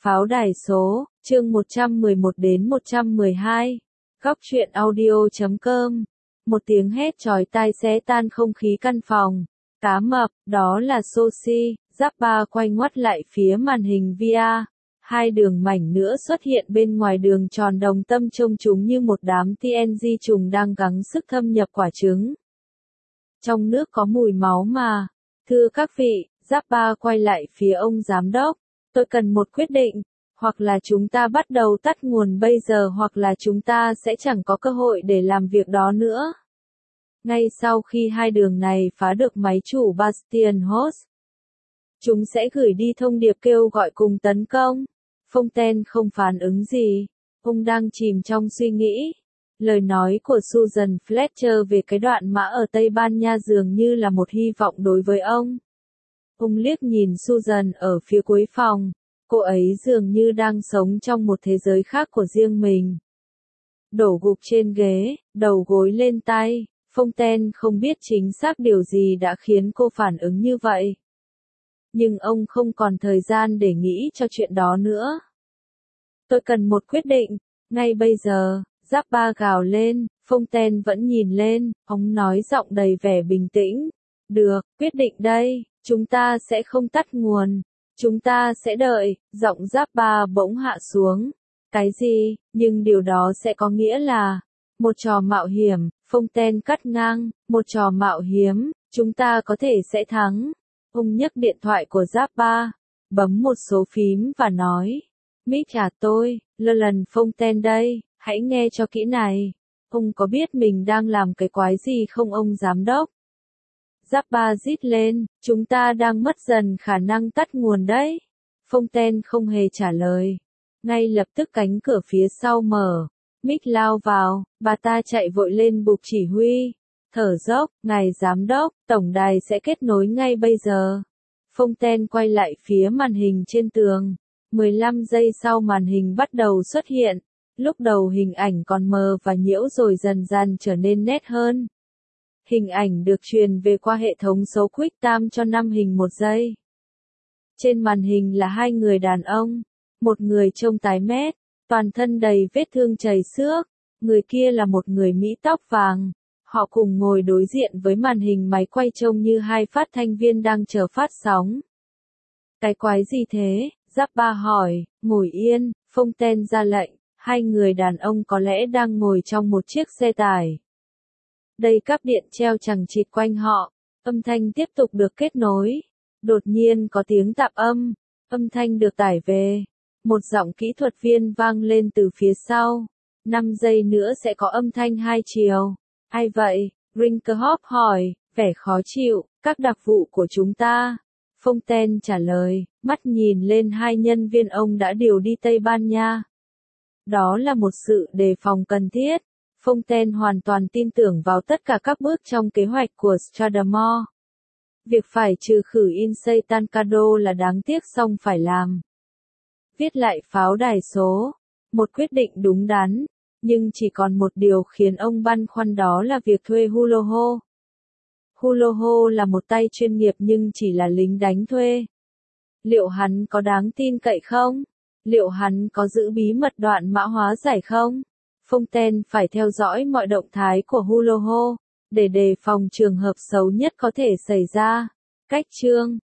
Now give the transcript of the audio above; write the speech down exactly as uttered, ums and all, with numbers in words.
Pháo đài số, chương một trăm mười một đến một trăm mười hai. Góc truyện audio chấm com. Một tiếng hét chói tai xé tan không khí căn phòng. Cá mập, đó là Soshi, Zappa quay ngoắt lại phía màn hình vê rờ. Hai đường mảnh nữa xuất hiện bên ngoài đường tròn đồng tâm trông chúng như một đám tê en giê trùng đang gắng sức thâm nhập quả trứng. Trong nước có mùi máu mà. Thưa các vị, Zappa quay lại phía ông giám đốc. Tôi cần một quyết định, hoặc là chúng ta bắt đầu tắt nguồn bây giờ hoặc là chúng ta sẽ chẳng có cơ hội để làm việc đó nữa. Ngay sau khi hai đường này phá được máy chủ Bastion Host, chúng sẽ gửi đi thông điệp kêu gọi cùng tấn công. Fontaine không phản ứng gì, ông đang chìm trong suy nghĩ. Lời nói của Susan Fletcher về cái đoạn mã ở Tây Ban Nha dường như là một hy vọng đối với ông. Ông liếc nhìn Susan ở phía cuối phòng, cô ấy dường như đang sống trong một thế giới khác của riêng mình. Đổ gục trên ghế, đầu gối lên tay, Fontaine không biết chính xác điều gì đã khiến cô phản ứng như vậy. Nhưng ông không còn thời gian để nghĩ cho chuyện đó nữa. Tôi cần một quyết định, ngay bây giờ, Zappa gào lên, Fontaine vẫn nhìn lên, ông nói giọng đầy vẻ bình tĩnh. Được, quyết định đây, chúng ta sẽ không tắt nguồn, chúng ta sẽ đợi, giọng Zappa bỗng hạ xuống. Cái gì, nhưng điều đó sẽ có nghĩa là, một trò mạo hiểm, Fontaine cắt ngang, một trò mạo hiểm, chúng ta có thể sẽ thắng. Ông nhấc điện thoại của Zappa, bấm một số phím và nói, Mick trả tôi, lơ lần Fontaine đây, hãy nghe cho kỹ này. Ông có biết mình đang làm cái quái gì không ông giám đốc? Zappa rít lên, chúng ta đang mất dần khả năng tắt nguồn đấy. Fontaine không hề trả lời. Ngay lập tức cánh cửa phía sau mở. Mick lao vào, bà ta chạy vội lên bục chỉ huy. Thở dốc, ngài giám đốc, tổng đài sẽ kết nối ngay bây giờ. Fontaine quay lại phía màn hình trên tường. mười lăm giây sau màn hình bắt đầu xuất hiện. Lúc đầu hình ảnh còn mờ và nhiễu rồi dần dần trở nên nét hơn. Hình ảnh được truyền về qua hệ thống số QuickTime cho năm hình một giây. Trên màn hình là hai người đàn ông. Một người trông tái mét, toàn thân đầy vết thương chảy xước. Người kia là một người Mỹ tóc vàng. Họ cùng ngồi đối diện với màn hình máy quay trông như hai phát thanh viên đang chờ phát sóng. Cái quái gì thế? Zappa hỏi, ngồi yên, Fontaine ra lệnh. Hai người đàn ông có lẽ đang ngồi trong một chiếc xe tải. Đây cáp điện treo chằng chịt quanh họ, âm thanh tiếp tục được kết nối. Đột nhiên có tiếng tạp âm, âm thanh được tải về. Một giọng kỹ thuật viên vang lên từ phía sau. Năm giây nữa sẽ có âm thanh hai chiều. Ai vậy? Rinkerhoff hỏi, vẻ khó chịu, các đặc vụ của chúng ta. Fontaine trả lời, mắt nhìn lên hai nhân viên ông đã điều đi Tây Ban Nha. Đó là một sự đề phòng cần thiết. Fontaine hoàn toàn tin tưởng vào tất cả các bước trong kế hoạch của Stradamore. Việc phải trừ khử Insei Tancado là đáng tiếc song phải làm. Viết lại pháo đài số. Một quyết định đúng đắn. Nhưng chỉ còn một điều khiến ông băn khoăn đó là việc thuê Huloho. Huloho là một tay chuyên nghiệp nhưng chỉ là lính đánh thuê. Liệu hắn có đáng tin cậy không? Liệu hắn có giữ bí mật đoạn mã hóa giải không? Fontaine phải theo dõi mọi động thái của Huloho, để đề phòng trường hợp xấu nhất có thể xảy ra. Cách chương